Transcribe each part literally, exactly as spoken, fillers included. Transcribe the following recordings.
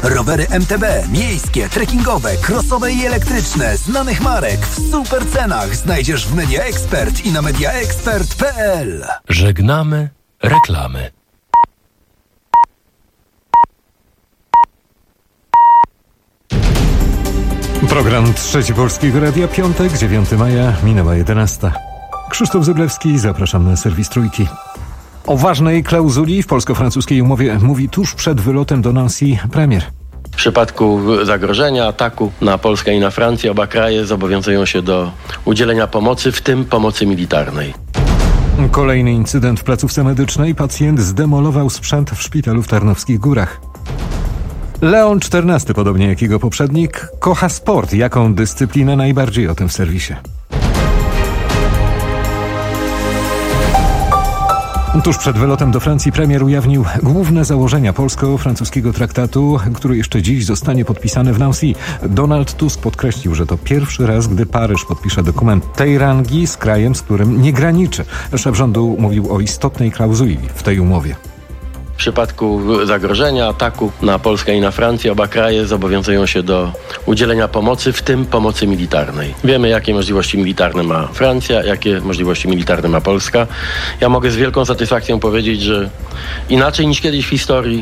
Rowery M T B, miejskie, trekkingowe, crossowe i elektryczne, znanych marek w super cenach znajdziesz w Media Expert i na media expert kropka p l. Żegnamy reklamy. Program Trzeci Polskiego Radia, piątek, dziewiątego maja, minęła jedenasta. Krzysztof Zyblewski, zapraszam na serwis Trójki. O ważnej klauzuli w polsko-francuskiej umowie mówi tuż przed wylotem do Nancy premier. W przypadku zagrożenia, ataku na Polskę i na Francję oba kraje zobowiązują się do udzielenia pomocy, w tym pomocy militarnej. Kolejny incydent w placówce medycznej. Pacjent zdemolował sprzęt w szpitalu w Tarnowskich Górach. Leon czternasty, podobnie jak jego poprzednik, kocha sport. Jaką dyscyplinę najbardziej? O tym w serwisie. Tuż przed wylotem do Francji premier ujawnił główne założenia polsko-francuskiego traktatu, który jeszcze dziś zostanie podpisany w Nancy. Donald Tusk podkreślił, że to pierwszy raz, gdy Paryż podpisze dokument tej rangi z krajem, z którym nie graniczy. Szef rządu mówił o istotnej klauzuli w tej umowie. W przypadku zagrożenia, ataku na Polskę i na Francję oba kraje zobowiązują się do udzielenia pomocy, w tym pomocy militarnej. Wiemy, jakie możliwości militarne ma Francja, jakie możliwości militarne ma Polska. Ja mogę z wielką satysfakcją powiedzieć, że inaczej niż kiedyś w historii,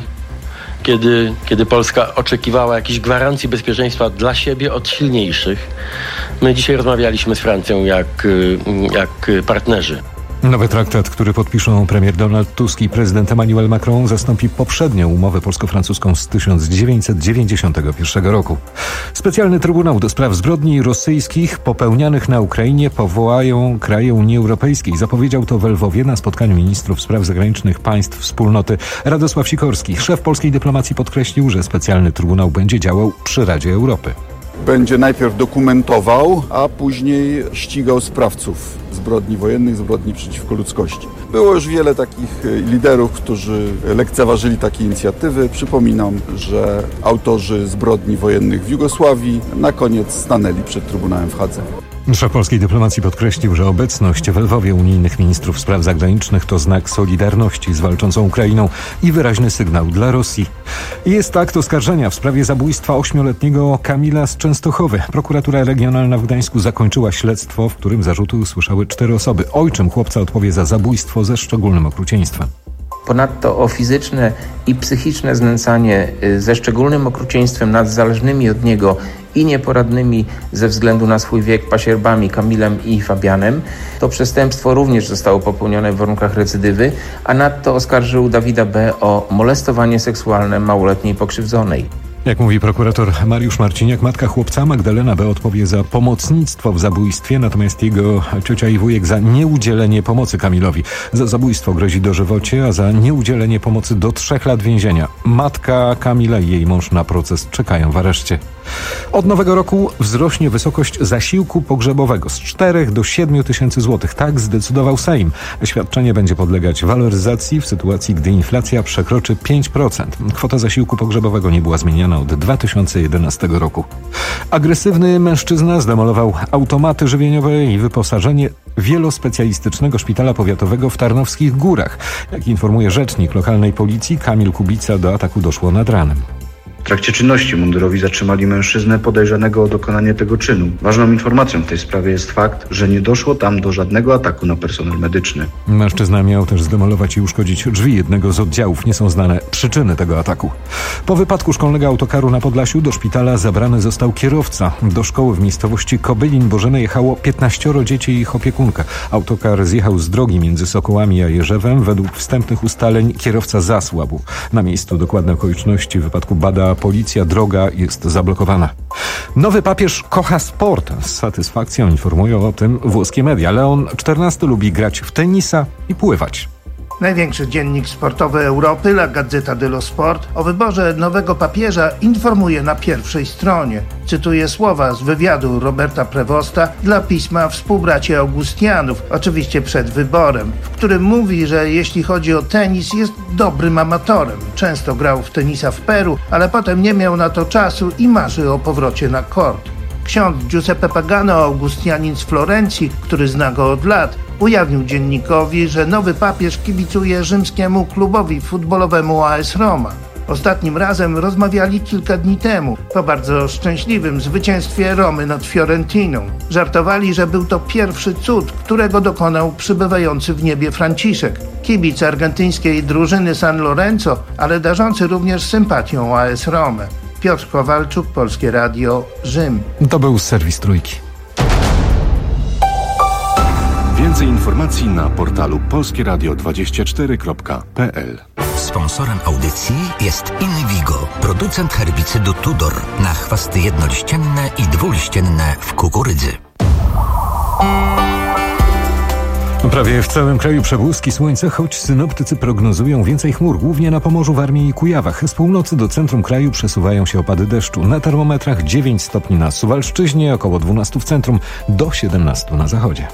kiedy, kiedy Polska oczekiwała jakichś gwarancji bezpieczeństwa dla siebie od silniejszych, my dzisiaj rozmawialiśmy z Francją jak, jak partnerzy. Nowy traktat, który podpiszą premier Donald Tusk i prezydent Emmanuel Macron, zastąpi poprzednią umowę polsko-francuską z tysiąc dziewięćset dziewięćdziesiątego pierwszego roku. Specjalny Trybunał do spraw zbrodni rosyjskich popełnianych na Ukrainie powołają kraje Unii Europejskiej. Zapowiedział to w Lwowie na spotkaniu ministrów spraw zagranicznych państw wspólnoty. Radosław Sikorski, szef polskiej dyplomacji, podkreślił, że specjalny Trybunał będzie działał przy Radzie Europy. Będzie najpierw dokumentował, a później ścigał sprawców zbrodni wojennych, zbrodni przeciwko ludzkości. Było już wiele takich liderów, którzy lekceważyli takie inicjatywy. Przypominam, że autorzy zbrodni wojennych w Jugosławii na koniec stanęli przed Trybunałem w Hadze. Szef polskiej dyplomacji podkreślił, że obecność w Lwowie unijnych ministrów spraw zagranicznych to znak solidarności z walczącą Ukrainą i wyraźny sygnał dla Rosji. Jest akt oskarżenia w sprawie zabójstwa ośmioletniego Kamila z Częstochowy. Prokuratura Regionalna w Gdańsku zakończyła śledztwo, w którym zarzuty usłyszały cztery osoby. Ojczym chłopca odpowie za zabójstwo ze szczególnym okrucieństwem. Ponadto o fizyczne i psychiczne znęcanie ze szczególnym okrucieństwem nad zależnymi od niego i nieporadnymi ze względu na swój wiek pasierbami Kamilem i Fabianem. To przestępstwo również zostało popełnione w warunkach recydywy, a nadto oskarżył Dawida B. o molestowanie seksualne małoletniej pokrzywdzonej. Jak mówi prokurator Mariusz Marciniak, matka chłopca Magdalena B. odpowie za pomocnictwo w zabójstwie, natomiast jego ciocia i wujek za nieudzielenie pomocy Kamilowi. Za zabójstwo grozi dożywocie, a za nieudzielenie pomocy do trzech lat więzienia. Matka Kamila i jej mąż na proces czekają w areszcie. Od nowego roku wzrośnie wysokość zasiłku pogrzebowego z czterech do siedmiu tysięcy złotych. Tak zdecydował Sejm. Świadczenie będzie podlegać waloryzacji w sytuacji, gdy inflacja przekroczy pięć procent. Kwota zasiłku pogrzebowego nie była zmieniana od dwa tysiące jedenastego roku. Agresywny mężczyzna zdemolował automaty żywieniowe i wyposażenie wielospecjalistycznego szpitala powiatowego w Tarnowskich Górach. Jak informuje rzecznik lokalnej policji Kamil Kubica, do ataku doszło nad ranem. W trakcie czynności mundurowi zatrzymali mężczyznę podejrzanego o dokonanie tego czynu. Ważną informacją w tej sprawie jest fakt, że nie doszło tam do żadnego ataku na personel medyczny. Mężczyzna miał też zdemolować i uszkodzić drzwi jednego z oddziałów. Nie są znane przyczyny tego ataku. Po wypadku szkolnego autokaru na Podlasiu do szpitala zabrany został kierowca. Do szkoły w miejscowości Kobylin Bożene jechało piętnaścioro dzieci i ich opiekunka. Autokar zjechał z drogi między Sokołami a Jerzewem. Według wstępnych ustaleń kierowca zasłabł. Na miejscu dokładne okoliczności wypadku bada policja, droga jest zablokowana. Nowy papież kocha sport. Z satysfakcją informują o tym włoskie media. Leon czternasty lubi grać w tenisa i pływać. Największy dziennik sportowy Europy, La Gazzetta dello Sport, o wyborze nowego papieża informuje na pierwszej stronie. Cytuję słowa z wywiadu Roberta Prevosta dla pisma Współbraci Augustianów, oczywiście przed wyborem, w którym mówi, że jeśli chodzi o tenis, jest dobrym amatorem. Często grał w tenisa w Peru, ale potem nie miał na to czasu i marzy o powrocie na kort. Ksiądz Giuseppe Pagano, augustianin z Florencji, który zna go od lat, ujawnił dziennikowi, że nowy papież kibicuje rzymskiemu klubowi futbolowemu A S Roma. Ostatnim razem rozmawiali kilka dni temu, po bardzo szczęśliwym zwycięstwie Romy nad Fiorentiną. Żartowali, że był to pierwszy cud, którego dokonał przybywający w niebie Franciszek, kibic argentyńskiej drużyny San Lorenzo, ale darzący również sympatią A S Romę. Piotr Kowalczuk, Polskie Radio, Rzym. To był serwis Trójki. Więcej informacji na portalu polskieradio dwadzieścia cztery kropka p l. Sponsorem audycji jest Invigo, producent herbicydu Tudor na chwasty jednoliścienne i dwuliścienne w kukurydzy. Prawie w całym kraju przebłyski słońca, choć synoptycy prognozują więcej chmur, głównie na Pomorzu, Warmii i Kujawach. Z północy do centrum kraju przesuwają się opady deszczu. Na termometrach dziewięć stopni na Suwalszczyźnie, około dwanaście w centrum, do siedemnaście na zachodzie.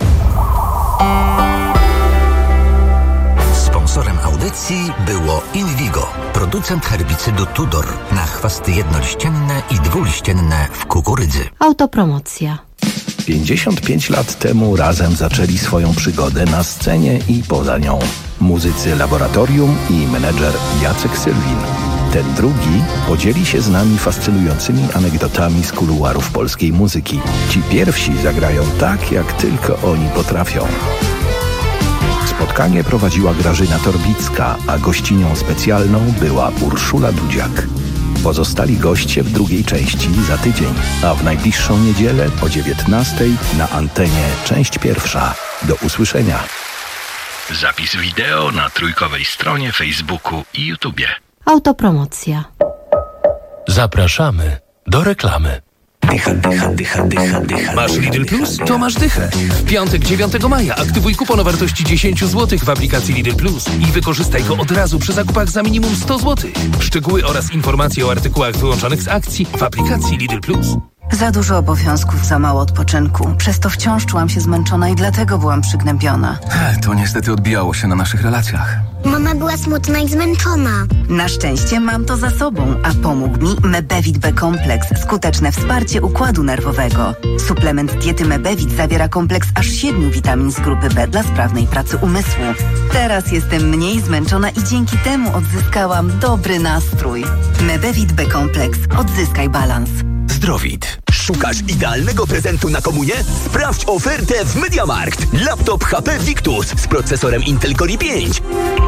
Sponsorem audycji było Invigo, producent herbicydu Tudor na chwasty jednoliścienne i dwuliścienne w kukurydzy. Autopromocja. pięćdziesiąt pięć lat temu razem zaczęli swoją przygodę na scenie i poza nią. Muzycy Laboratorium i menedżer Jacek Sylwin. Ten drugi podzieli się z nami fascynującymi anegdotami z kuluarów polskiej muzyki. Ci pierwsi zagrają tak, jak tylko oni potrafią. Spotkanie prowadziła Grażyna Torbicka, a gościnią specjalną była Urszula Dudziak. Pozostali goście w drugiej części za tydzień, a w najbliższą niedzielę o dziewiętnastej na antenie część pierwsza. Do usłyszenia. Zapis wideo na trójkowej stronie Facebooku i YouTubie. Autopromocja. Zapraszamy do reklamy. Dycha, dycha, dycha, dycha, dycha. Masz Lidl Plus? To masz dychę. W piątek dziewiątego maja aktywuj kupon o wartości dziesięć złotych w aplikacji Lidl Plus i wykorzystaj go od razu przy zakupach za minimum sto złotych. Szczegóły oraz informacje o artykułach wyłączonych z akcji w aplikacji Lidl Plus. Za dużo obowiązków, za mało odpoczynku. Przez to wciąż czułam się zmęczona i dlatego byłam przygnębiona. To niestety odbijało się na naszych relacjach. Mama była smutna i zmęczona. Na szczęście mam to za sobą, a pomógł mi Mebevit B-kompleks. Skuteczne wsparcie układu nerwowego. Suplement diety Mebevit zawiera kompleks aż siedmiu witamin z grupy B dla sprawnej pracy umysłu. Teraz jestem mniej zmęczona i dzięki temu odzyskałam dobry nastrój. Mebevit B-kompleks. Odzyskaj balans. Zdrowit. Szukasz idealnego prezentu na komunię? Sprawdź ofertę w MediaMarkt. Laptop H P Victus z procesorem Intel Core i pięć.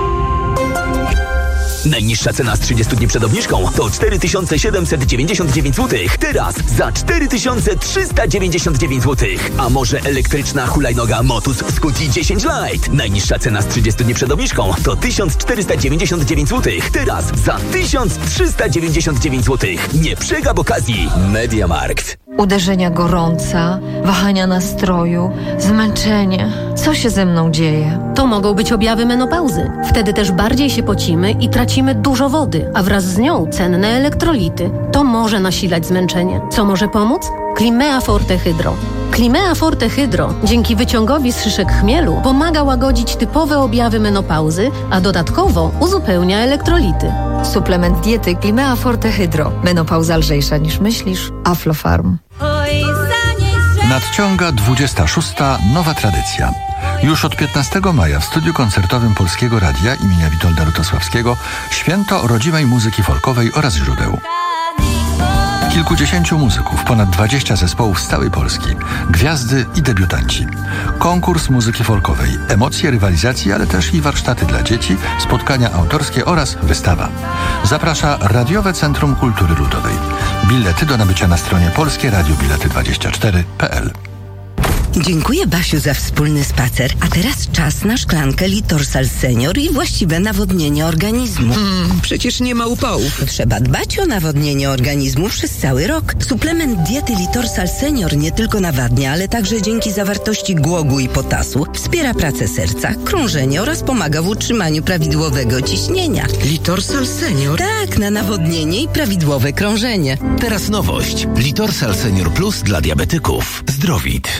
Najniższa cena z trzydziestu dni przed obniżką to cztery tysiące siedemset dziewięćdziesiąt dziewięć złotych. Teraz za cztery tysiące trzysta dziewięćdziesiąt dziewięć złotych. A może elektryczna hulajnoga Motus Scuti dziesięć Lite. Najniższa cena z trzydziestu dni przed obniżką to tysiąc czterysta dziewięćdziesiąt dziewięć złotych. Teraz za tysiąc trzysta dziewięćdziesiąt dziewięć złotych. Nie przegap okazji. MediaMarkt. Uderzenia gorąca, wahania nastroju, zmęczenie. Co się ze mną dzieje? To mogą być objawy menopauzy. Wtedy też bardziej się pocimy i tracimy dużo wody, a wraz z nią cenne elektrolity. To może nasilać zmęczenie. Co może pomóc? Climea Forte Hydro. Climea Forte Hydro dzięki wyciągowi z szyszek chmielu pomaga łagodzić typowe objawy menopauzy, a dodatkowo uzupełnia elektrolity. Suplement diety Climea Forte Hydro. Menopauza lżejsza niż myślisz. Aflofarm. Nadciąga dwudziesta szósta nowa tradycja. Już od piętnastego maja w studiu koncertowym Polskiego Radia imienia Witolda Lutosławskiego święto rodzimej muzyki folkowej oraz źródeł. Kilkudziesięciu muzyków, ponad dwadzieścia zespołów z całej Polski, gwiazdy i debiutanci. Konkurs muzyki folkowej, emocje rywalizacji, ale też i warsztaty dla dzieci, spotkania autorskie oraz wystawa. Zaprasza Radiowe Centrum Kultury Ludowej. Bilety do nabycia na stronie polskie radio bilety dwadzieścia cztery kropka p l. Dziękuję, Basiu, za wspólny spacer. A teraz czas na szklankę Litorsal Senior i właściwe nawodnienie organizmu. Mm, przecież nie ma upałów. Trzeba dbać o nawodnienie organizmu przez cały rok. Suplement diety Litorsal Senior nie tylko nawadnia, ale także dzięki zawartości głogu i potasu wspiera pracę serca, krążenie oraz pomaga w utrzymaniu prawidłowego ciśnienia. Litorsal Senior? Tak, na nawodnienie i prawidłowe krążenie. Teraz nowość. Litorsal Senior Plus dla diabetyków. Zdrowit. R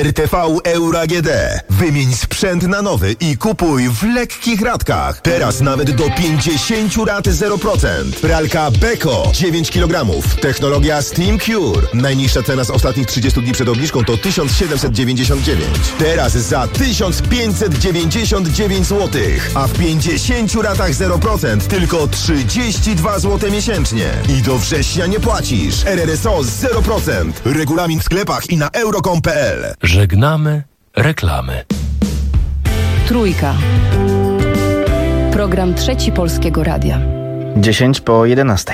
R T V Euro A G D. Wymień sprzęt na nowy i kupuj w lekkich ratkach. Teraz nawet do pięćdziesiąt rat zero procent. Pralka Beko dziewięć kilogramów. Technologia Steam Cure. Najniższa cena z ostatnich trzydziestu dni przed obniżką to tysiąc siedemset dziewięćdziesiąt dziewięć. Teraz za tysiąc pięćset dziewięćdziesiąt dziewięć złotych. A w pięćdziesięciu ratach zero procent tylko trzydzieści dwa złote miesięcznie. I do września nie płacisz. R R S O zero procent. Regulamin w sklepach i na euro kropka com kropka p l. Żegnamy reklamy. Trójka. Program Trzeci Polskiego Radia. dziesięć po jedenastej.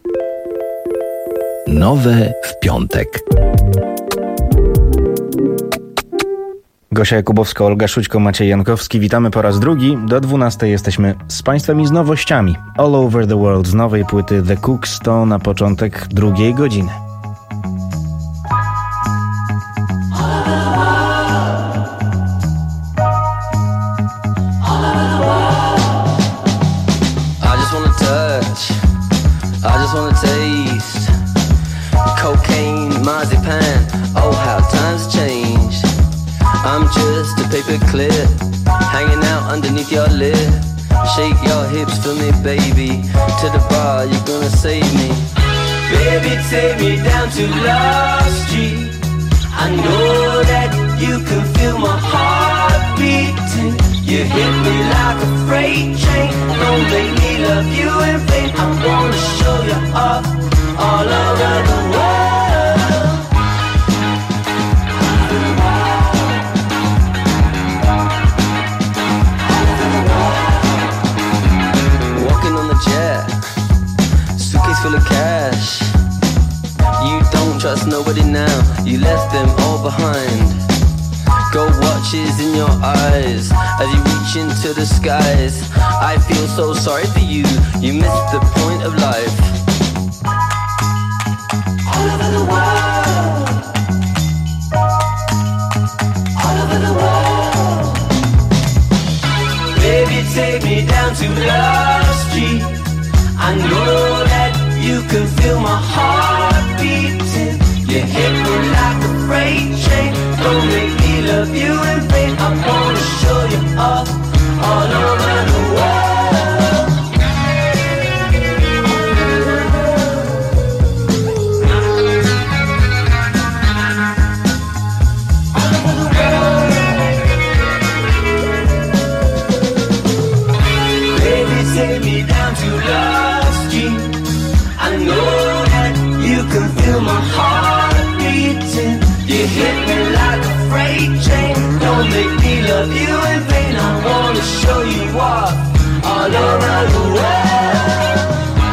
Nowe w piątek. Gosia Jakubowska, Olga Szućko, Maciej Jankowski. Witamy po raz drugi. Do dwunastej jesteśmy z Państwem i z nowościami. All Over the World z nowej płyty The Cooks to na początek drugiej godziny. I just wanna taste cocaine, marzipan. Oh, how times changed. I'm just a paper clip hanging out underneath your lip. Shake your hips for me, baby. To the bar, you're gonna save me. Baby, take me down to Love Street. I know that you can feel my heart beating. You hit me like a freight train. Don't make me love you in vain. I wanna show you off all over the world. Walking on the jet, suitcase full of cash. You don't trust nobody now. You left them all behind. Gold watches in your eyes as you reach into the skies. I feel so sorry for you. You missed the point of life. All over the world. All over the world. Baby, take me down to Love Street. I know that you can feel my heart beating. You hit me like a freight train. Don't make me love you in vain. I wanna show you off all over the world. All over the world. Baby, take me down to Love Street. I know that you can feel my heart beating. You hit me like a freight train. Don't make me love you in vain. I wanna show you off all over the world.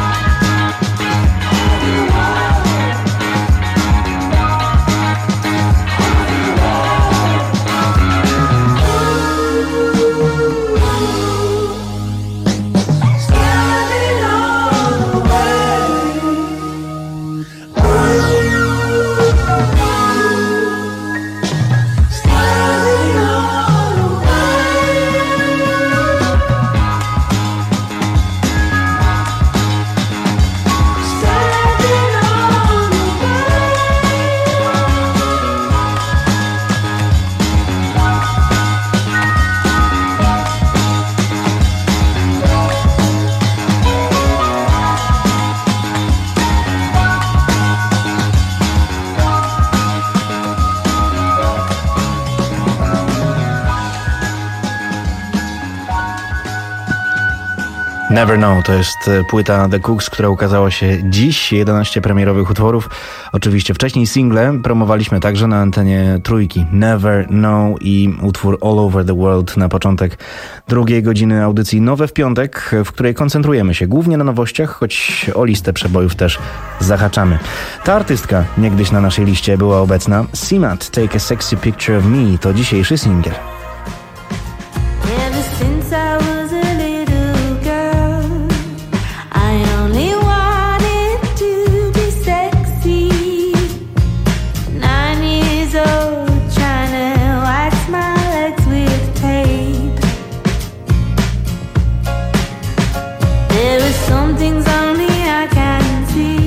Never Know to jest płyta The Cooks, która ukazała się dziś. jedenaście premierowych utworów. Oczywiście wcześniej single promowaliśmy także na antenie Trójki. Never Know i utwór All Over the World na początek drugiej godziny audycji Nowe w piątek, w której koncentrujemy się głównie na nowościach, choć o listę przebojów też zahaczamy. Ta artystka niegdyś na naszej liście była obecna. Simat, Take a Sexy Picture of Me to dzisiejszy singiel.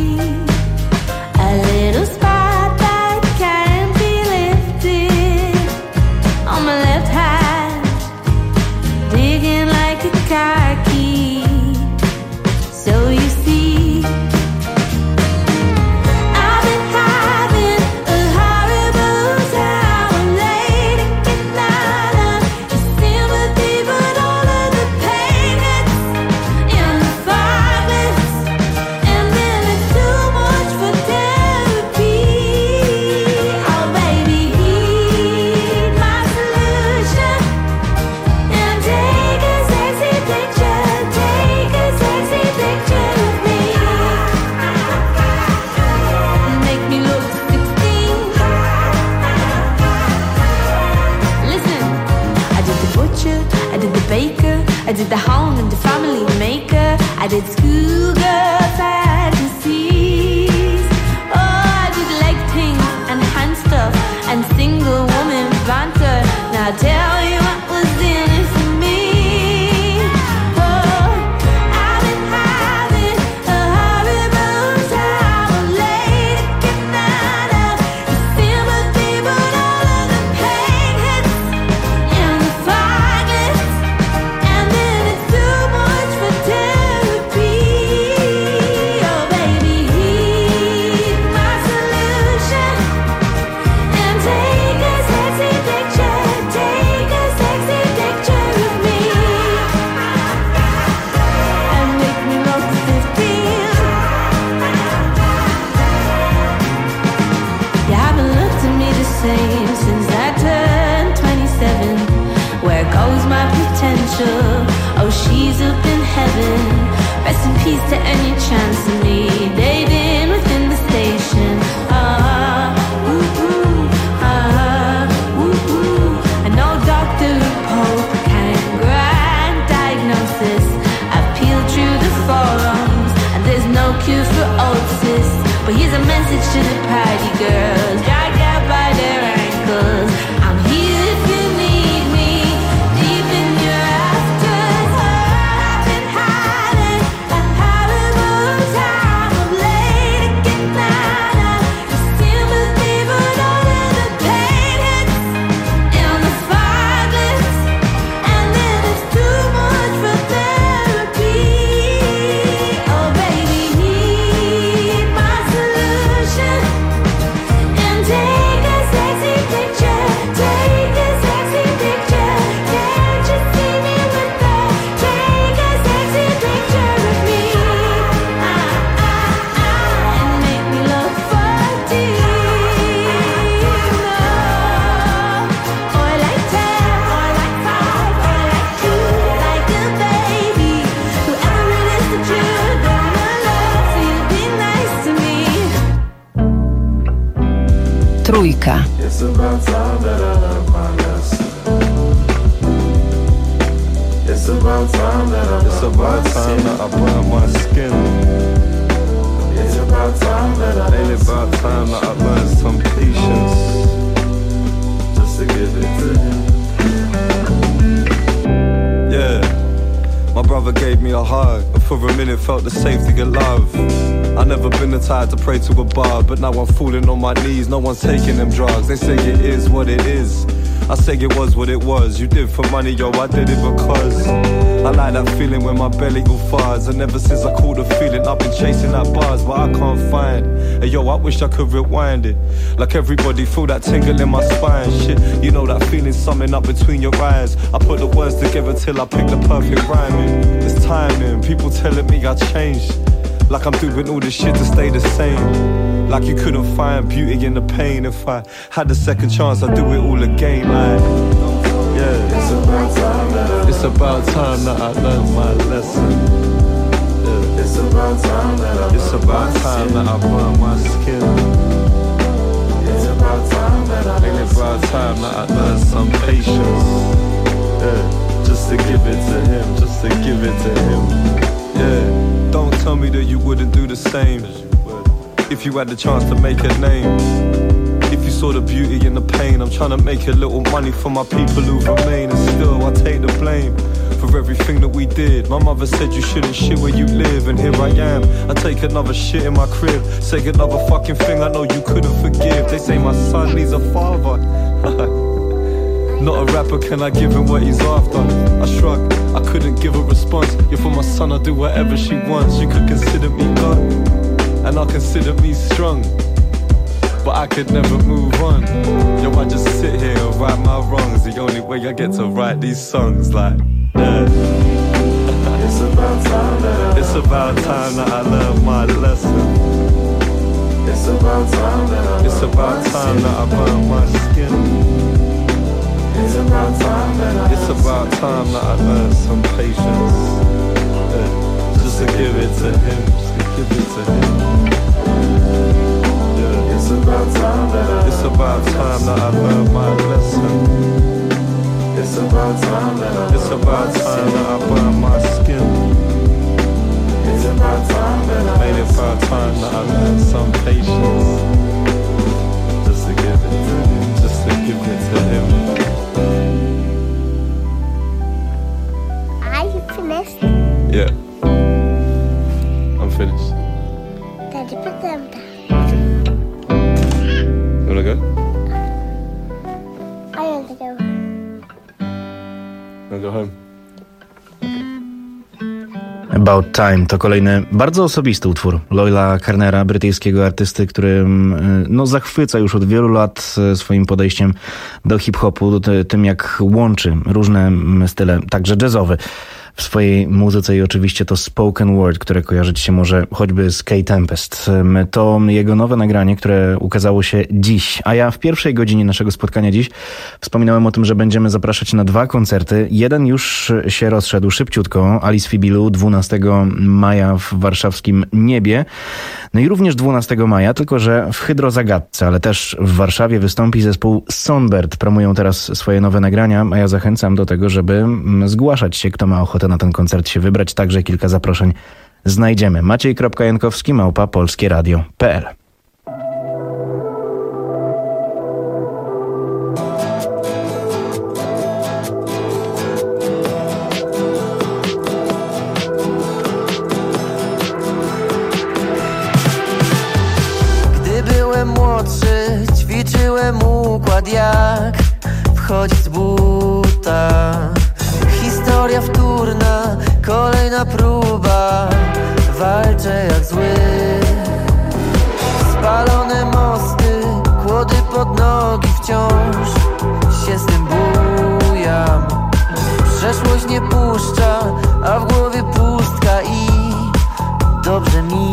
Spotlight can't be lifted. sure. Oh, she's up in heaven. Rest in peace to any chance of me dating within the station. Ah, ooh, ooh, ah, ooh, ooh. And no doctor or pope can grant diagnosis. I've peeled through the forums and there's no cure for otis. But here's a message to the party girls, dragged out by their ankles. I'm here if you need me, deep in your rafters. I've been hiding a horrible time of late at night. You still believe when all of the pain hits in the spotlights, and then it's too much for therapy. Oh baby, need my solution, and take a sexy picture, take a sexy picture. Can't you see me with that? Take a sexy picture of me, ah, ah, ah, and make me look forty. No, or like ten, or like five, or like two, like a baby. Whoever it is that you're gonna love, so you be nice to me. Trójka. It's about time that I learned my lesson. It's about time that I It's about time that I burn my skin. It's about time that I Ain't about time that I learned some patience, just to give it to him. Yeah, my brother gave me a hug, and for a minute felt the safety of love. I never been the type to pray to a bar, but now I'm falling on my knees. No one's taking them drugs. They say it is what it is. I say it was what it was. You did for money, yo, I did it because I like that feeling when my belly go fars. And ever since I caught the feeling, I've been chasing that bars, but I can't find. Hey yo, I wish I could rewind it. Like everybody, feel that tingle in my spine. Shit, you know that feeling summing up between your eyes. I put the words together till I pick the perfect rhyming. It's timing, people telling me I changed. Like I'm doing all this shit to stay the same. Like you couldn't find beauty in the pain. If I had the second chance, I'd do it all again. Like, yeah, it's about time that I It's about time that I learned my lesson. Yeah. It's about time that I It's about time that I burn my skin. It's about time that I Ain't about time that I learned some patience. Yeah, just to give it to him, just to give it to him. Yeah, don't tell me that you wouldn't do the same if you had the chance to make a name. If you saw the beauty in the pain, I'm trying to make a little money for my people who remain. And still I take the blame for everything that we did. My mother said you shouldn't shit where you live, and here I am, I take another shit in my crib. Say another fucking thing I know you couldn't forgive. They say my son needs a father. Not a rapper, can I give him what he's after? I shrug, I couldn't give a response. Yeah, for my son I'll do whatever she wants. You could consider me God, and I'll consider me strong, but I could never move on. Yo, I just sit here and right my wrongs. The only way I get to write these songs, like, yeah. It's about time that I It's about time that I learned my lesson. It's about time that I It's about time that I burn my skin. It's about time that I It's about time that I learned some patience. Yeah. Just to give it to him, just to give it to him. Yeah. It's about time that I It's about time that I learned my lesson. It's about time that I It's about time that I burn my skin. It's about time that I Ain't about time that I learned some patience. Just to give it to him, just to give it to him. Are you finished? Yeah, I'm finished. Daddy, put them down. You wanna go? I want to go. Wanna go home? About Time to kolejny bardzo osobisty utwór Loyla Carnera, brytyjskiego artysty, który no, zachwyca już od wielu lat swoim podejściem do hip-hopu, tym jak łączy różne style, także jazzowy. w swojej muzyce i oczywiście to spoken word, które kojarzyć się może choćby z K-Tempest. To jego nowe nagranie, które ukazało się dziś, a ja w pierwszej godzinie naszego spotkania dziś wspominałem o tym, że będziemy zapraszać na dwa koncerty. Jeden już się rozszedł szybciutko, Alice Fibilu dwunastego maja w warszawskim Niebie. No i również dwunastego maja, tylko że w Hydrozagadce, ale też w Warszawie wystąpi zespół Sonbert. Promują teraz swoje nowe nagrania, a ja zachęcam do tego, żeby zgłaszać się, kto ma ochotę na ten koncert się wybrać. Także kilka zaproszeń znajdziemy. Maciej Jankowski, małpa polskie radio kropka p l. Młodszy, ćwiczyłem układ, jak wchodzić z buta. Historia wtórna, kolejna próba. Walczę jak zły. Spalone mosty, kłody pod nogi, wciąż się z tym bujam. Przeszłość nie puszcza, a w głowie pustka i dobrze mi.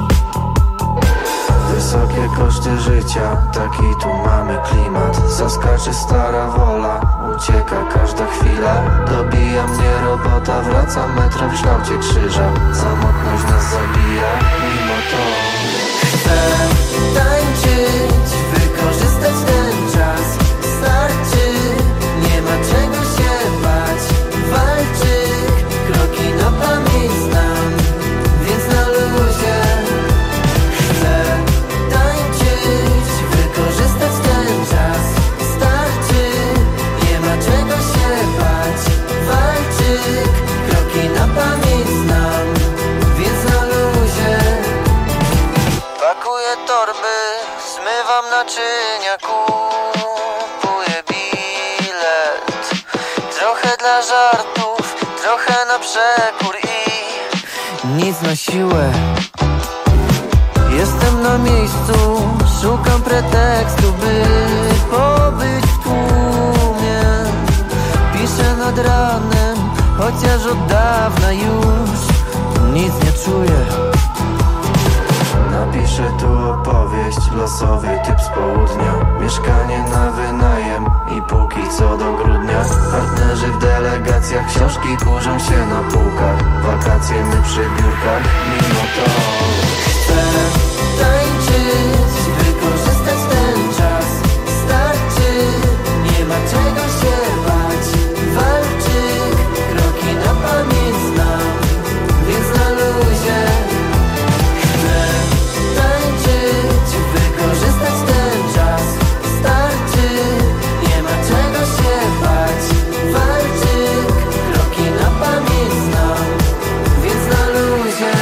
Wysokie koszty życia, taki tu mamy klimat. Zaskacze stara wola, ucieka każda chwila. Dobija mnie robota, wraca metro w kształcie krzyża. Samotność nas zabija, mimo to chcę tańczyć, wykorzystać ten czas. Starczy, nie ma czego się bać. Walczyk, kroki na pamięć znam, więc na luzie. Chcę tańczyć, wykorzystać ten czas. Starczy, nie ma czego się bać. Walczyk, kroki na pamięć znam, więc na luzie. Pakuję torby, zmywam naczynia, kupuję bilet. Trochę dla żartów, trochę na przekór i nic na siłę. Jestem na miejscu, szukam pretekstu, by pobyć w tłumie. Piszę nad ranem, chociaż od dawna już nic nie czuję. Napiszę tu opowieść, losowy typ z południa. Mieszkanie na wynajem i póki co do grudnia. Partnerzy w delegacjach, książki kurzą się na półkach. Wakacje my przy biurkach, mimo to chcę tańczyć, wykorzystać ten czas. Starczy, nie ma czego się bać. Walczyk, kroki na pamięć znam, więc na luzie. Chcę tańczyć, wykorzystać ten czas. Starczy, nie ma czego się bać. Walczyk, kroki na pamięć znam, więc na luzie.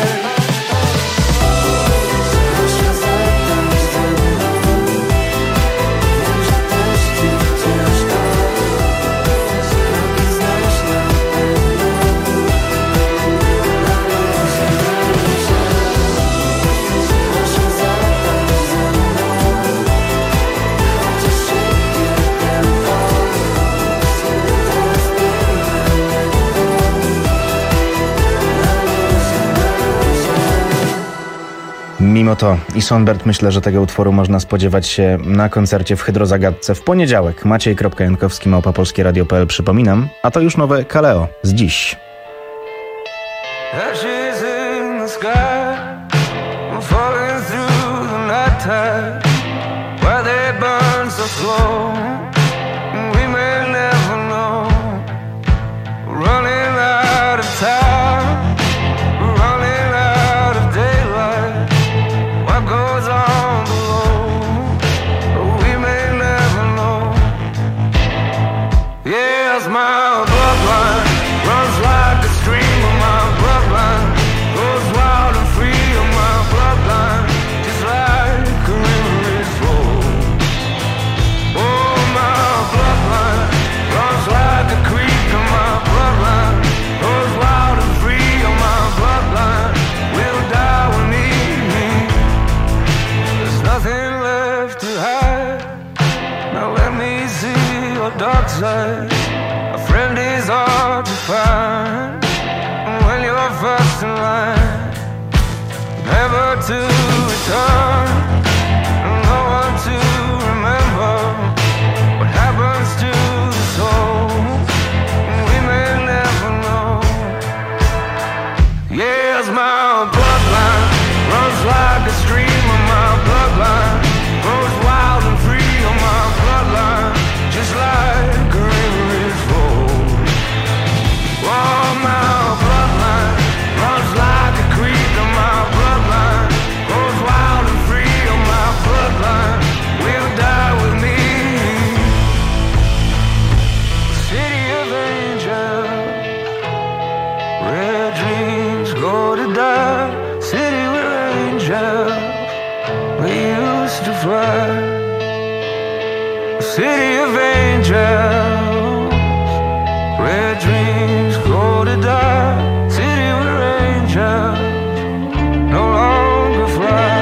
Mimo to i Sonbert, myślę, że tego utworu można spodziewać się na koncercie w Hydrozagadce w poniedziałek. Maciej Jankowski, małpa polskie radio kropka p l. Przypominam, a to już nowe Kaleo z dziś. Ashes in the sky, falling through the night time. Why they burn so slow, we may never know. Running out of time, running out of daylight. What goes on below, we may never know. Yes, my bloodline runs like a stream of my bloodline, goes wild and free of my bloodline, just like a river is flow. Oh, my bloodline runs like a creek of my bloodline, goes wild and free of my bloodline, will die with me. There's nothing left to hide, now let me see your dark side. A friend is hard to find, crossing line, never to return, no one to remember what happens to the soul. We may never know. Yes, my bloodline runs like a stream of my bloodline, grows wild and free on my bloodline, just like a river is flowing. Oh, my bloodline runs like a creek on my bloodline, grows wild and free on my bloodline, will die with me. City of angels, red dreams go to die. City where angels we used to fly. City of angels, red dreams go to die. City where angels no longer fly.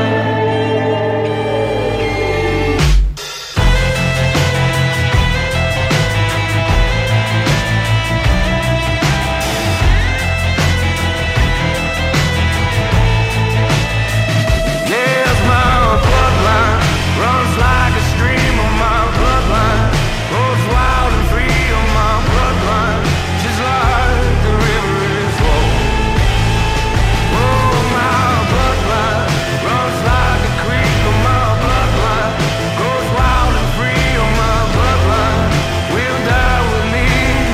Yes, my bloodline runs like a stream on my bloodline, goes wild and free on my bloodline, just like the river is flowing. Oh, my bloodline runs like a creek on my bloodline, goes wild and free on my bloodline, will die with me.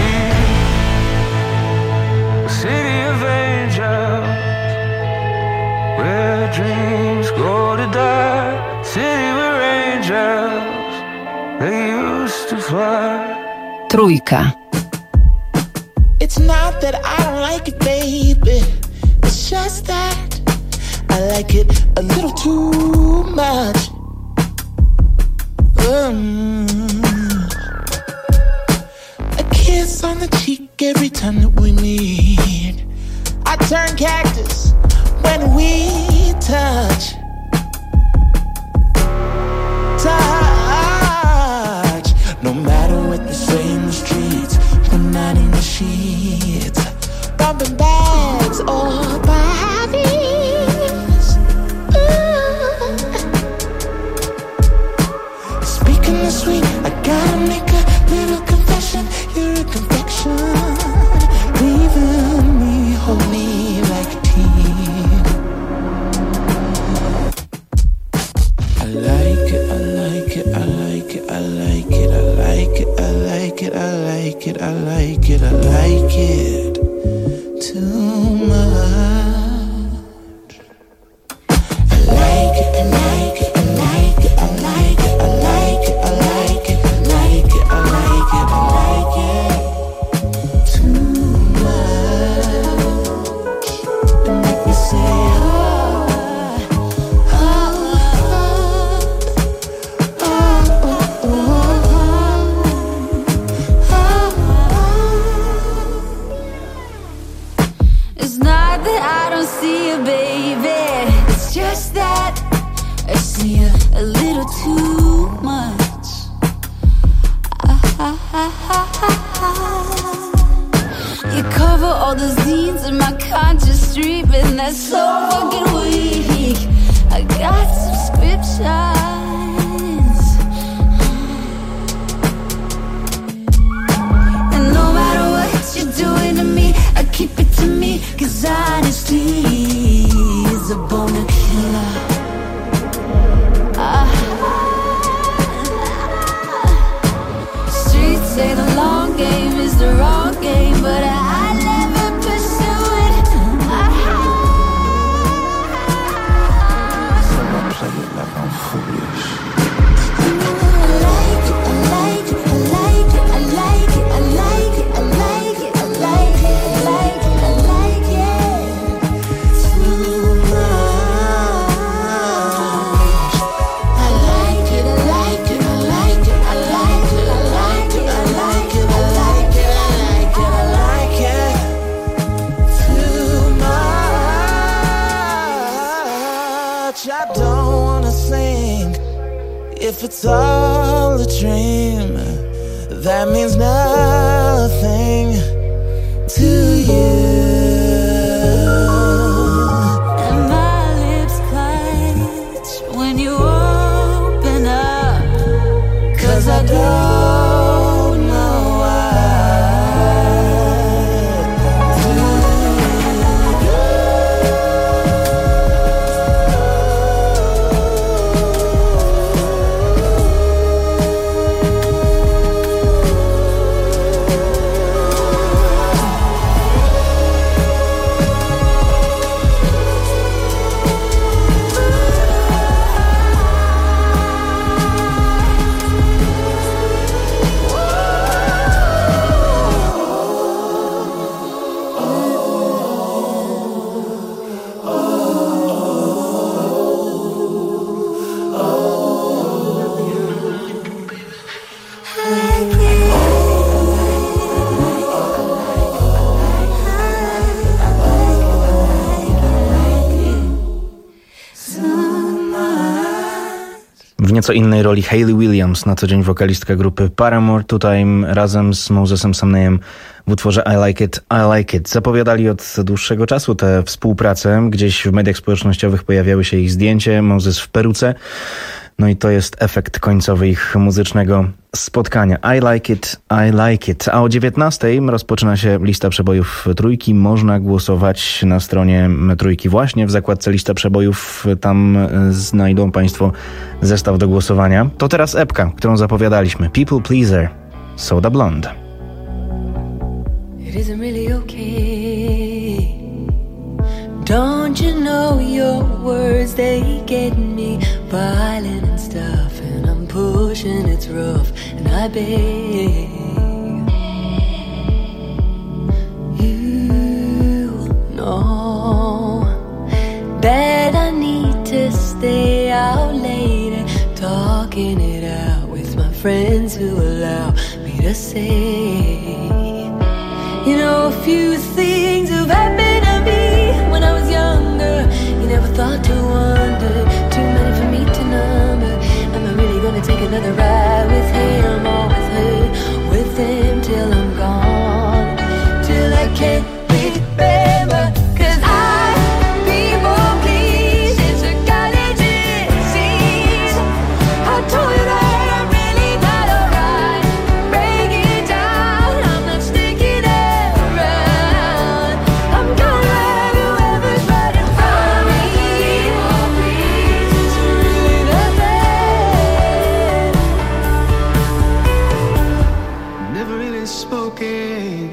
City of angels, where dreams go to die. City where angels they used to fly. Trójka. It's not that I don't like it, baby. It's just that I like it a little too much. Mm. A kiss on the cheek every time that we meet. I turn cactus when we touch. Touch. No matter what they say in the streets, we're not in the sheets, bumping bags or bodies. Ooh. Speaking the sweet, I gotta make a little confession. You're a confection, leaving me holy like a tea. I like it, I like it, I like it, I like it, I like it, I like it, I like it, I like it, I like it too much. I like it, I like it, I like it, I like it, I like it, I like it, I like it, I like it, I like it too much. It make me say, It's not that I don't see you, baby. It's just that I see you a little too much. You cover all the scenes in my conscious stream, and that's so fucking weak. I got subscriptions, and no matter what you're doing to me, I keep it to me, 'cause honesty is a boner killer. Ah. Streets say the long game is the wrong game, but I never pursue it. Ah. someone play it like I'm foolish. I like it, I like it, I like it, I like it, I like it, I like it, I like it, I like it, I like it too much. I like it, I like it, I like it, I like it, I like it, I like it, I like it, I like it, I like it too much. I don't wanna sing if it's all a dream. That means nothing to you. when you open up, 'cause I don't know why. W nieco innej roli Hayley Williams, na co dzień wokalistka grupy Paramore, tutaj razem z Mosesem Sumneyem w utworze I Like It, I Like It. Zapowiadali od dłuższego czasu tę współpracę, gdzieś w mediach społecznościowych pojawiały się ich zdjęcie, Moses w peruce. No i to jest efekt końcowy ich muzycznego spotkania. I Like It, I Like It. A o dziewiętnastej rozpoczyna się lista przebojów Trójki. Można głosować na stronie Trójki właśnie w zakładce lista przebojów. Tam znajdą Państwo zestaw do głosowania. To teraz epka, którą zapowiadaliśmy. People Pleaser, Soda Blonde. It isn't really okay. Don't you know your words, they get me violent and stuff, and I'm pushing, it's rough, and I beg you know that I need to stay out later, talking it out with my friends who allow me to say, you know, a few things have happened to me when I was younger. You never thought to wonder, too many for me to number. Am I really gonna take another ride with him or with her, with them till I'm gone, till I can't remember? 'Cause I, people please, it's a kind of disease. I told you that I'm really not alright. Break it down, I'm not sticking around. I'm gonna have whoever's right in front of me. People please, it's really not bad. Never really spoken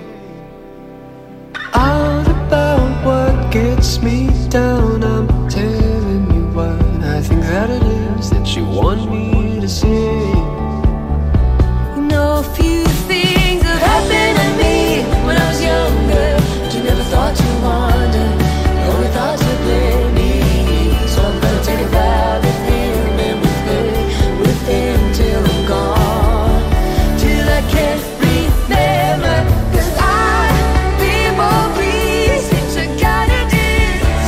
out about what gets me down. I'm telling you what I think that it is that you want me to say. You know, a few things have happened to me when I was younger, but you never thought to wonder. You only thought to blame me. So I'm gonna take a ride with him and with her, with him till I'm gone, till I can't remember. 'Cause I, people please, it's a kind of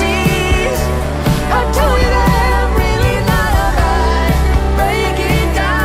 disease. I told you that I'm really not alright. Break it down.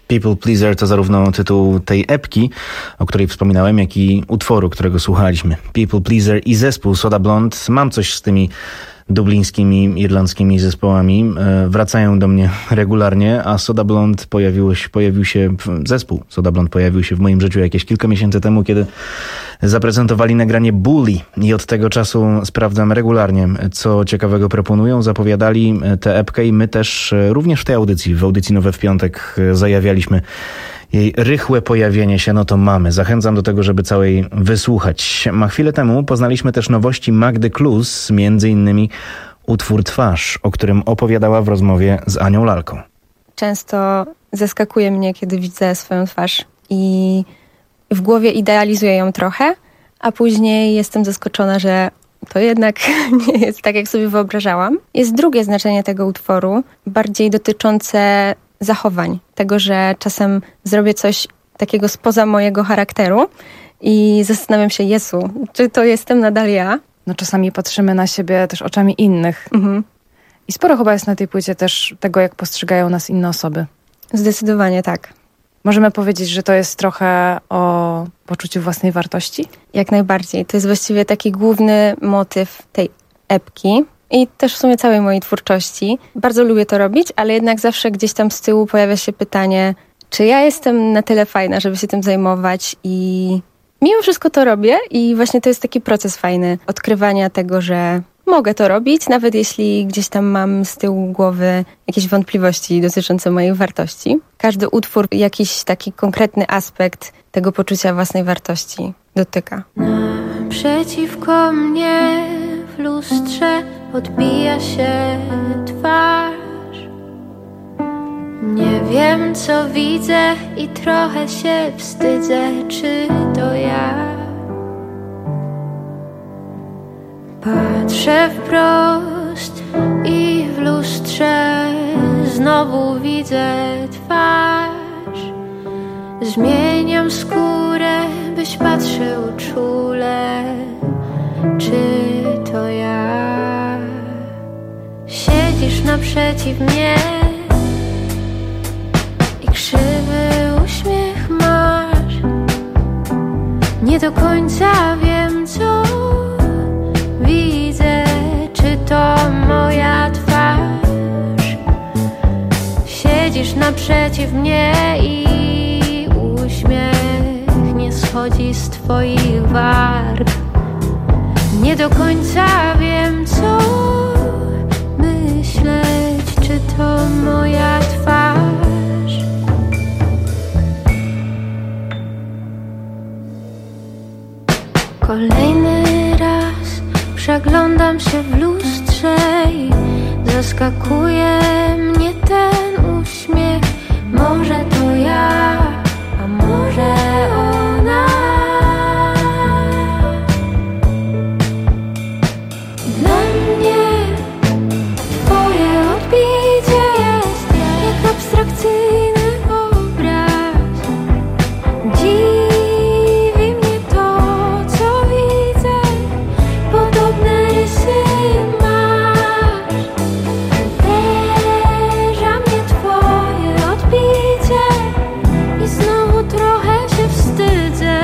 People Pleaser to zarówno tytuł tej epki, o której wspominałem, jak i utworu, którego słuchaliśmy. People Pleaser i zespół Soda Blonde. Mam coś z tymi dublińskimi, irlandzkimi zespołami. Wracają do mnie regularnie, a Soda Blonde pojawił się, pojawił się, zespół Soda Blonde pojawił się w moim życiu jakieś kilka miesięcy temu, kiedy zaprezentowali nagranie Bully i od tego czasu sprawdzam regularnie, co ciekawego proponują. Zapowiadali tę epkę i my też również w tej audycji, w audycji Nowe w Piątek zajawialiśmy jej rychłe pojawienie się, no to mamy. Zachęcam do tego, żeby całej wysłuchać. A chwilę temu poznaliśmy też nowości Magdy Klus, między innymi utwór Twarz, o którym opowiadała w rozmowie z Anią Lalką. Często zaskakuje mnie, kiedy widzę swoją twarz i w głowie idealizuję ją trochę, a później jestem zaskoczona, że to jednak nie jest tak, jak sobie wyobrażałam. Jest drugie znaczenie tego utworu, bardziej dotyczące zachowań. Tego, że czasem zrobię coś takiego spoza mojego charakteru i zastanawiam się, Jezu, czy to jestem nadal ja? No czasami patrzymy na siebie też oczami innych. Mhm. I sporo chyba jest na tej płycie też tego, jak postrzegają nas inne osoby. Zdecydowanie tak. Możemy powiedzieć, że to jest trochę o poczuciu własnej wartości? Jak najbardziej. To jest właściwie taki główny motyw tej epki i też w sumie całej mojej twórczości. Bardzo lubię to robić, ale jednak zawsze gdzieś tam z tyłu pojawia się pytanie, czy ja jestem na tyle fajna, żeby się tym zajmować, i mimo wszystko to robię i właśnie to jest taki proces fajny odkrywania tego, że mogę to robić, nawet jeśli gdzieś tam mam z tyłu głowy jakieś wątpliwości dotyczące moich wartości. Każdy utwór jakiś taki konkretny aspekt tego poczucia własnej wartości dotyka. Naprzeciwko mnie w lustrze odbija się twarz. Nie wiem, co widzę i trochę się wstydzę, czy to ja. Patrzę wprost i w lustrze znowu widzę twarz. Zmieniam skórę, byś patrzył czule, czy to ja. Siedzisz naprzeciw mnie i krzywy uśmiech masz. Nie do końca wiem, co widzę, czy to moja twarz. Siedzisz naprzeciw mnie i uśmiech nie schodzi z twoich warg. Nie do końca wiem, co myśleć, czy to moja twarz. Kolejny raz przeglądam się w lustrze i zaskakuje mnie ten uśmiech. Może to ja, a może ona. Dla mnie twoje odbicie jest jak abstrakcyjny obraz. Dziwi mnie to, co widzę, podobne rysy masz. Uderza mnie twoje odbicie i znowu trochę się wstydzę.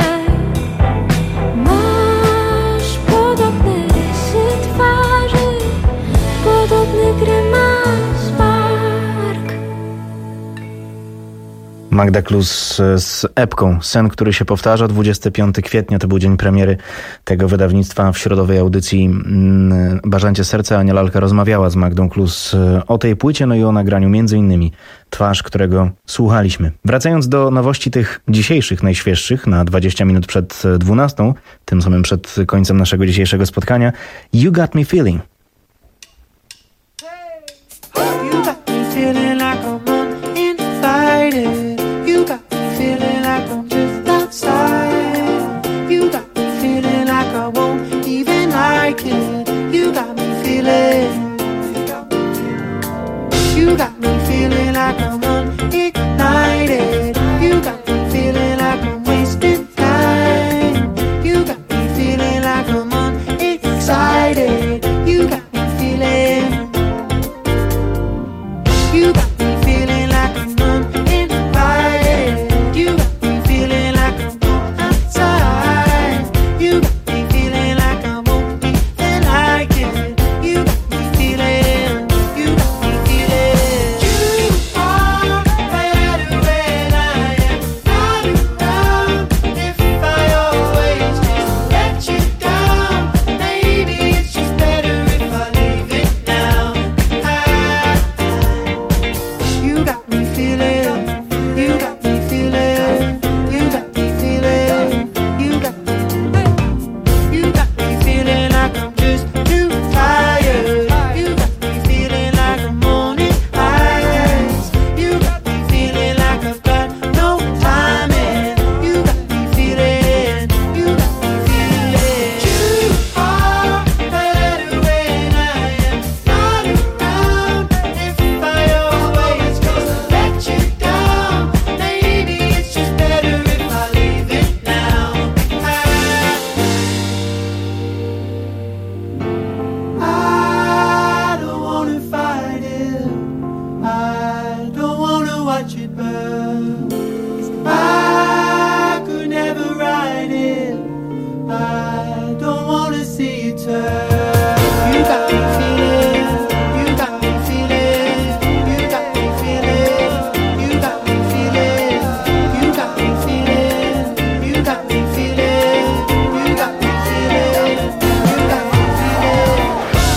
Masz podobne rysy twarzy, podobny grymas warg. Magda Klus z epką Sen, który się powtarza. dwudziestego piątego kwietnia to był dzień premiery tego wydawnictwa. W środowej audycji Bażancie Serca Ania Lalka rozmawiała z Magdą Klus o tej płycie, no i o nagraniu między innymi Twarz, którego słuchaliśmy. Wracając do nowości tych dzisiejszych, najświeższych, na dwadzieścia minut przed dwunastą, tym samym przed końcem naszego dzisiejszego spotkania, You Got Me Feeling. You got me feeling like I'm uninvited. You got me feeling like I'm just outside. You got me feeling like I won't even like it. You got me feeling. You got me feeling like I'm unignited. You got me feeling like I'm wasting time. You got me feeling like I'm unexcited. You got me feeling. You got me feeling like I'm uninvited. see you turn. You got me feeling, you got me feeling, you got me feeling, you got me feeling, you got me feeling, you got me feeling, you got me feeling, you got me feeling.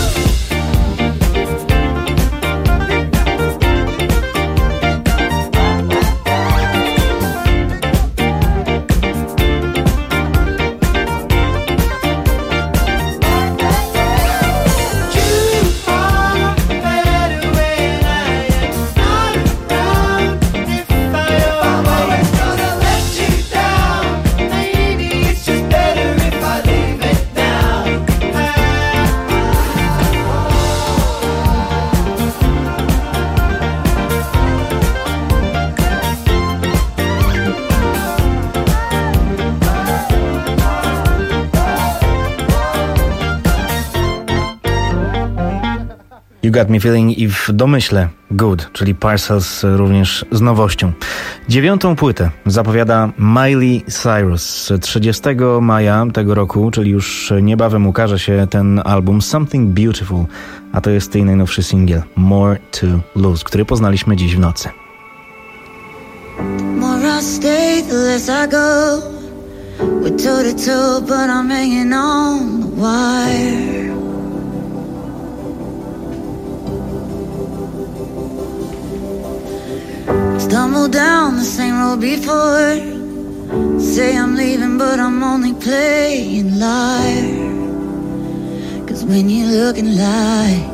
You Got Me Feeling i w domyśle Good, czyli Parcels również z nowością. Dziewiątą płytę zapowiada Miley Cyrus. trzydziestego maja tego roku, czyli już niebawem ukaże się ten album Something Beautiful, a to jest jej najnowszy singiel More to Lose, który poznaliśmy dziś w nocy. More I stay, the less I go. We're toe to toe, but I'm hanging on the wire. Stumble down the same road before. Say I'm leaving, but I'm only playing liar. Cause when you're looking like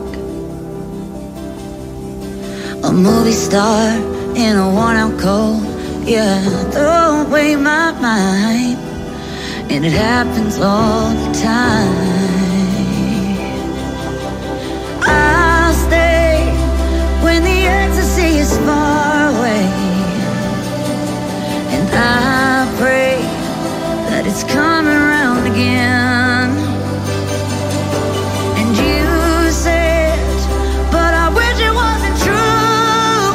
a movie star in a worn out coat, yeah, throw away my mind. And it happens all the time. I'll stay when the ecstasy is far away. And I pray that it's coming around again. And you said, but I wish it wasn't true.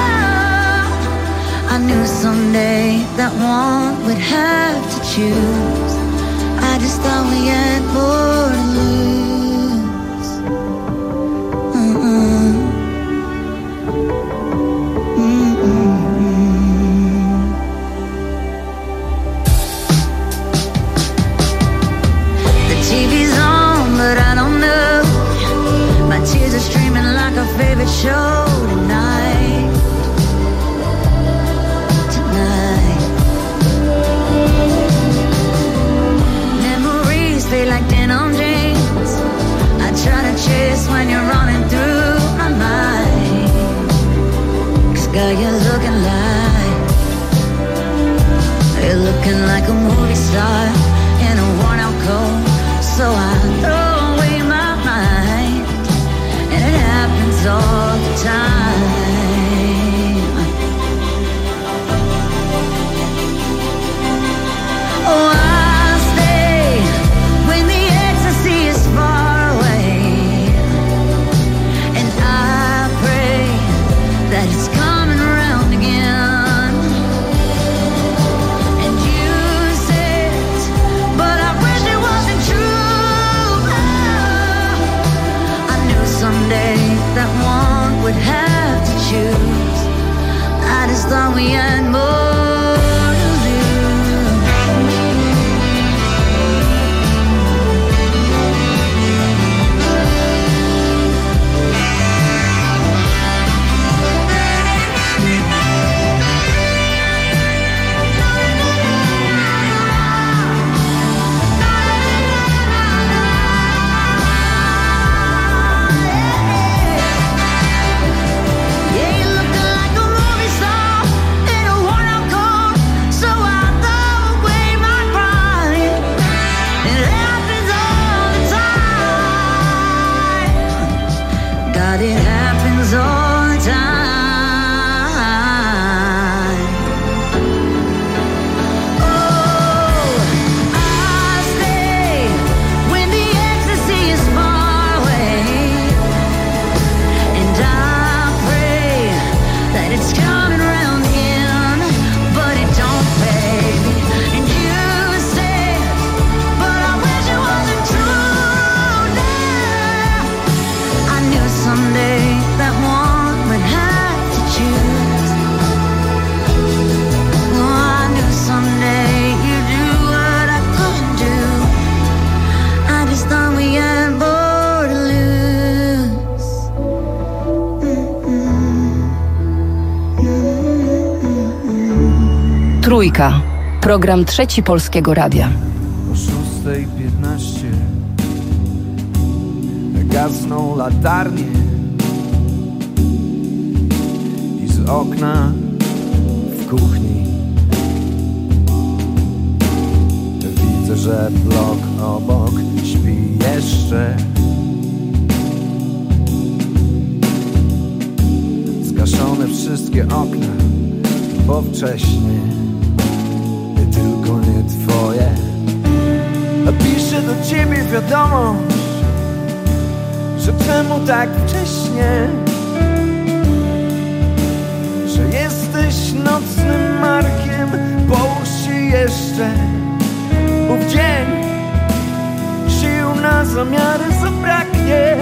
I knew someday that one would have to choose. I just thought we had more to lose. Uh-uh. T V's on, but I don't know. My tears are streaming like a favorite show tonight. Tonight. Memories fade like denim jeans. I try to chase when you're running through my mind. Cause girl, you're looking like, you're looking like a movie star in a worn out coat. So I throw away my mind, and it happens all the time. Oh, I'll stay when the ecstasy is far away, and I pray that it's coming around again. And you said, but I wish it wasn't true. Someday that one would have to choose. I just thought we had more to lose. Yeah, you're looking like a movie star in a worn-out Trójka. Program Trzeci Polskiego Radia. O szóstej piętnaście gasną latarnie i z okna w kuchni widzę, że blok obok śpi jeszcze. Zgaszone wszystkie okna, bo wcześnie tylko nie twoje. Piszę do ciebie wiadomość, że czemu tak wcześnie, że jesteś nocnym markiem. Połóż się jeszcze, bo w dzień sił na zamiary zabraknie.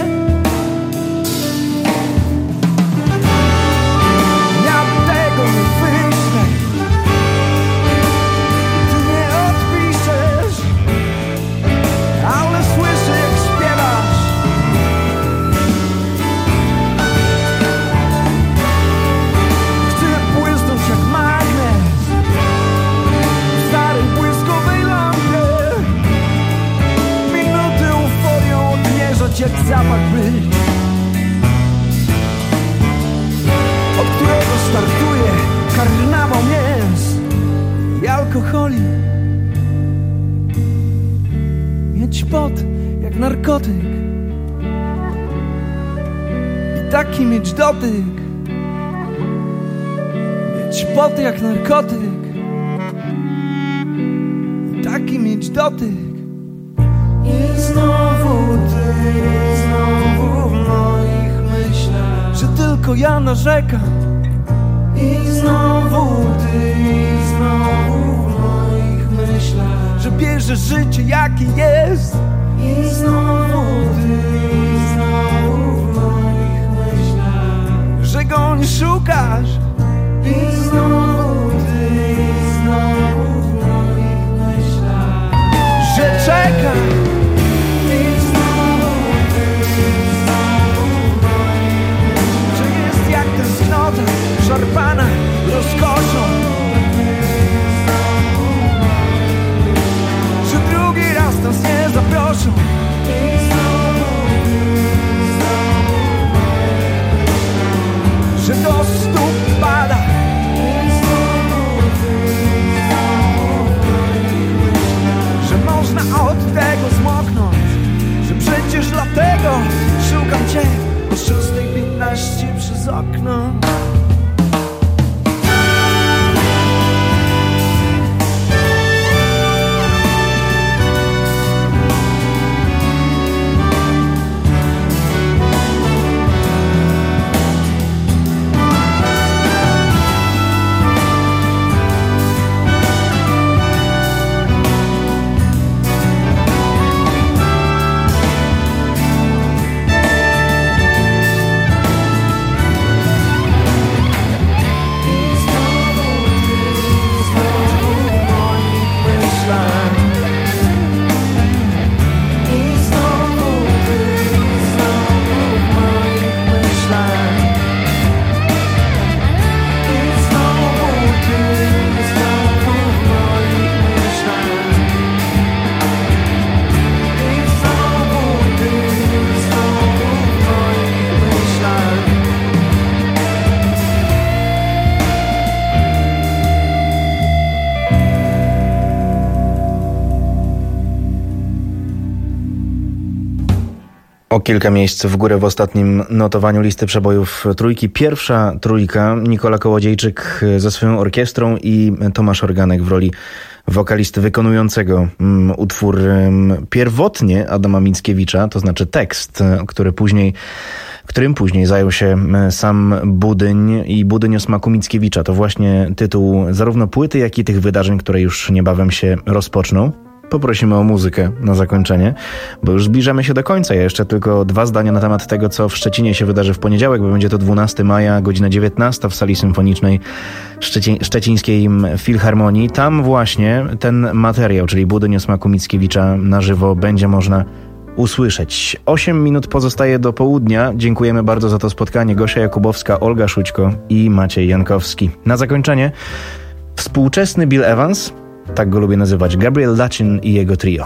Ja tego nie wyślę, ty nie odpiszesz, ale słyszę, jak śpiewasz. Chcę błysnąć jak magnes w starej błyskowej lampie. Minuty euforią odmierzać jak zapach być, od którego startuje karnawał mięs i alkoholi. Mieć pot jak narkotyk i taki mieć dotyk. Mieć pot jak narkotyk i taki mieć dotyk. I znowu ty, i znowu w moich myślach, że tylko ja narzekam. I znowu ty, i znowu w moich myślach, że bierze życie jakie jest. I znowu ty, i znowu w moich myślach, że go nie szukasz. I znowu ty, i znowu w moich myślach, że czekasz. I znowu ty, i znowu w moich myślach, że jest jak tęsknota szarpana rozkoszą, że drugi raz nas nie zaproszą. Że do stóp pada, że można od tego zmoknąć, że przecież dlatego szukam cię o szóstej piętnaście przez okno. O kilka miejsc w górę w ostatnim notowaniu listy przebojów Trójki. Pierwsza trójka, Nikola Kołodziejczyk ze swoją orkiestrą i Tomasz Organek w roli wokalisty wykonującego um, utwór um, pierwotnie Adama Mickiewicza, to znaczy tekst, który później, którym później zajął się sam Budyń i Budyń o smaku Mickiewicza. To właśnie tytuł zarówno płyty, jak i tych wydarzeń, które już niebawem się rozpoczną. Poprosimy o muzykę na zakończenie, bo już zbliżamy się do końca. Ja jeszcze tylko dwa zdania na temat tego, co w Szczecinie się wydarzy w poniedziałek, bo będzie to dwunastego maja, godzina dziewiętnasta w sali symfonicznej Szczeci- Szczecińskiej Filharmonii. Tam właśnie ten materiał, czyli Budyń o smaku Mickiewicza na żywo będzie można usłyszeć. Osiem minut pozostaje do południa. Dziękujemy bardzo za to spotkanie. Gosia Jakubowska, Olga Szućko i Maciej Jankowski. Na zakończenie Współczesny Bill Evans, tak go lubię nazywać, Gabriel Lachin i jego trio.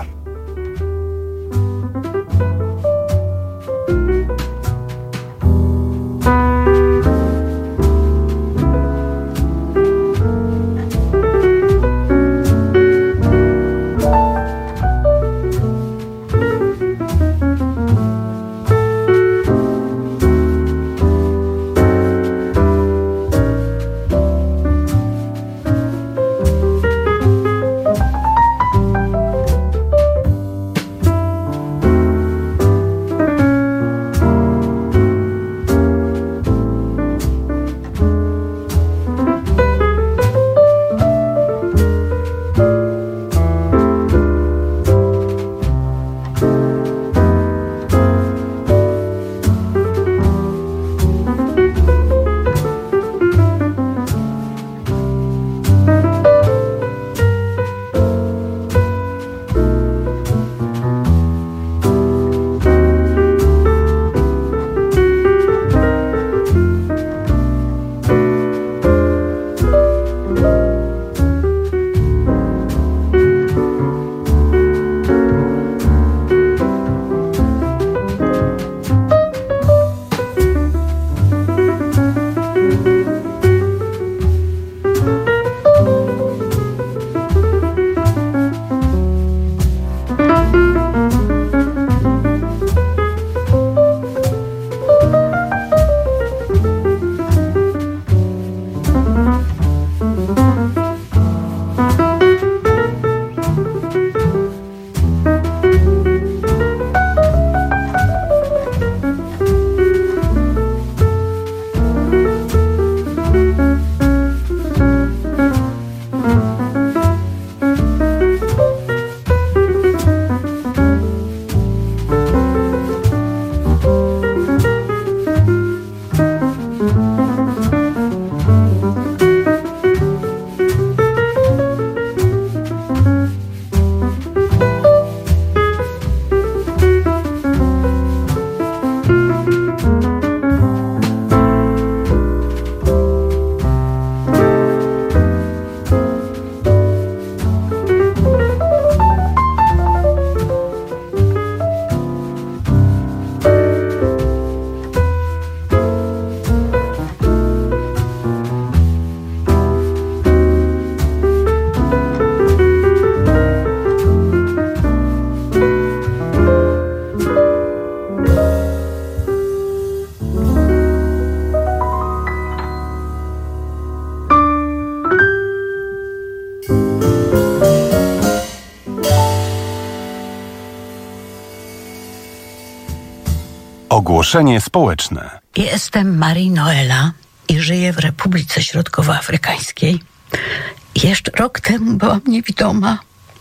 Ogłoszenie społeczne. Jestem Marii Noela i żyję w Republice Środkowoafrykańskiej. Jeszcze rok temu byłam niewidoma.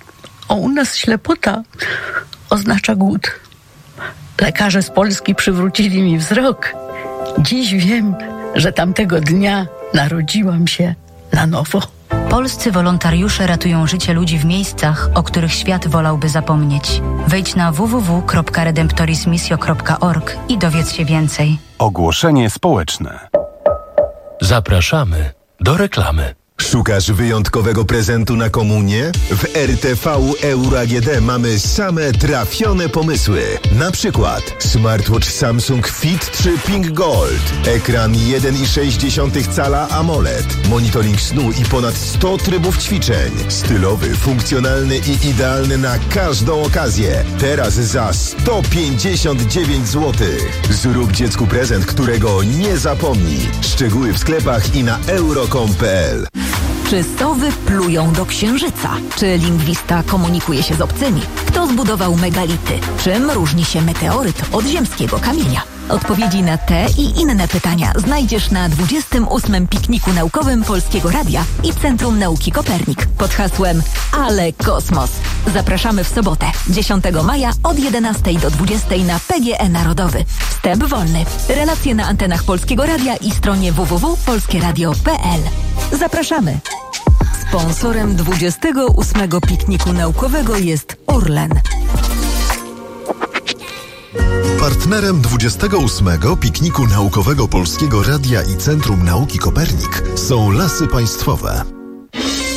O, u nas ślepota oznacza głód. Lekarze z Polski przywrócili mi wzrok. Dziś wiem, że tamtego dnia narodziłam się na nowo. Polscy wolontariusze ratują życie ludzi w miejscach, o których świat wolałby zapomnieć. Wejdź na w w w kropka redemptorismissio kropka org i dowiedz się więcej. Ogłoszenie społeczne. Zapraszamy do reklamy. Szukasz wyjątkowego prezentu na komunię? W R T V Euro A G D mamy same trafione pomysły. Na przykład smartwatch Samsung Fit trzy Pink Gold, ekran jeden i sześć cala AMOLED, monitoring snu i ponad sto trybów ćwiczeń. Stylowy, funkcjonalny i idealny na każdą okazję. Teraz za sto pięćdziesiąt dziewięć złotych. Zrób dziecku prezent, którego nie zapomni. Szczegóły w sklepach i na euro kropka com kropka p l. Czy sowy plują do księżyca? Czy lingwista komunikuje się z obcymi? Kto zbudował megality? Czym różni się meteoryt od ziemskiego kamienia? Odpowiedzi na te i inne pytania znajdziesz na dwudziestym ósmym pikniku naukowym Polskiego Radia i Centrum Nauki Kopernik pod hasłem Ale Kosmos. Zapraszamy w sobotę, dziesiątego maja od jedenastej do dwudziestej na P G E Narodowy. Wstęp wolny. Relacje na antenach Polskiego Radia i stronie w w w kropka polskie radio kropka p l. Zapraszamy. Sponsorem dwudziestego ósmego pikniku naukowego jest Orlen. Partnerem dwudziestego ósmego pikniku naukowego Polskiego Radia i Centrum Nauki Kopernik są Lasy Państwowe.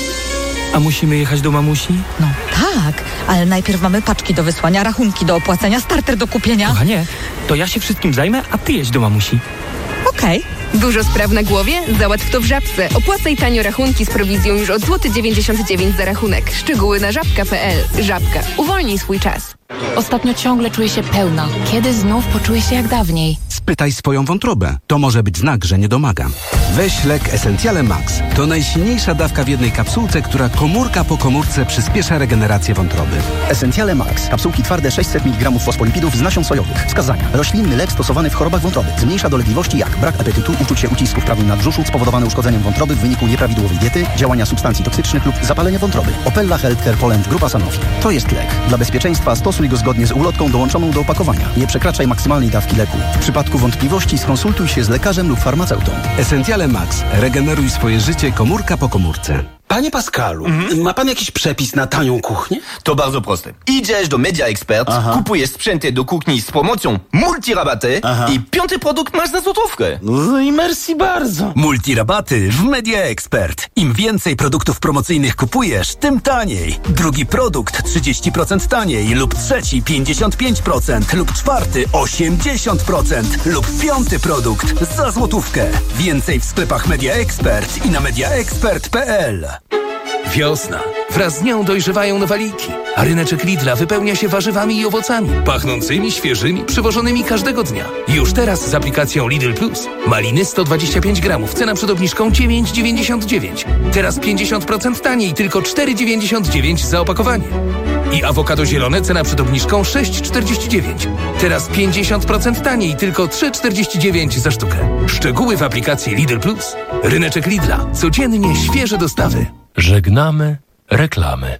A musimy jechać do mamusi? No tak, ale najpierw mamy paczki do wysłania, rachunki do opłacenia, starter do kupienia. Kochanie, to ja się wszystkim zajmę, a ty jedź do mamusi. Okej. Okay. Dużo spraw na głowie? Załatw to w Żabce. Opłacaj tanio rachunki z prowizją już od złoty dziewięćdziesiąt dziewięć za rachunek. Szczegóły na żabka kropka pe el. Żabka. Uwolnij swój czas. Ostatnio ciągle czuję się pełna. Kiedy znów poczuję się jak dawniej? Spytaj swoją wątrobę. To może być znak, że nie domagam. Weź lek Essentiale Max. To najsilniejsza dawka w jednej kapsułce, która komórka po komórce przyspiesza regenerację wątroby. Essentiale Max. Kapsułki twarde sześćset miligramów fosfolipidów z nasion sojowych. Wskazania. Roślinny lek stosowany w chorobach wątroby. Zmniejsza dolegliwości jak brak apetytu, uczucie ucisku w prawym nadbrzuszu spowodowane uszkodzeniem wątroby w wyniku nieprawidłowej diety, działania substancji toksycznych lub zapalenia wątroby. Opella Healthcare Poland Grupa Sanofi. To jest lek. Dla bezpieczeństwa stosuj go zgodnie z ulotką dołączoną do opakowania. Nie przekraczaj maksymalnej dawki leku. W przypadku wątpliwości skonsultuj się z lekarzem lub farmaceutą. Essentiale Max. Regeneruj swoje życie komórka po komórce. Panie Pascalu, mm-hmm. ma pan jakiś przepis na tanią kuchnię? To bardzo proste. Idziesz do Media Expert, Aha. kupujesz sprzęty do kuchni z promocją multirabaty Aha. i piąty produkt masz za złotówkę. No i merci bardzo. Multirabaty w Media Expert. Im więcej produktów promocyjnych kupujesz, tym taniej. Drugi produkt trzydzieści procent taniej lub trzeci pięćdziesiąt pięć procent lub czwarty osiemdziesiąt procent lub piąty produkt za złotówkę. Więcej w sklepach Media Expert i na media expert kropka pe el. Wiosna. Wraz z nią dojrzewają nowaliki, a ryneczek Lidla wypełnia się warzywami i owocami, pachnącymi, świeżymi, przywożonymi każdego dnia. Już teraz z aplikacją Lidl Plus. Maliny sto dwadzieścia pięć gramów, cena przed obniżką dziewięć dziewięćdziesiąt dziewięć. Teraz pięćdziesiąt procent taniej, tylko cztery dziewięćdziesiąt dziewięć za opakowanie. I awokado zielone, cena przed obniżką sześć czterdzieści dziewięć. Teraz pięćdziesiąt procent taniej, tylko trzy czterdzieści dziewięć za sztukę. Szczegóły w aplikacji Lidl Plus. Ryneczek Lidla. Codziennie świeże dostawy. Żegnamy reklamy.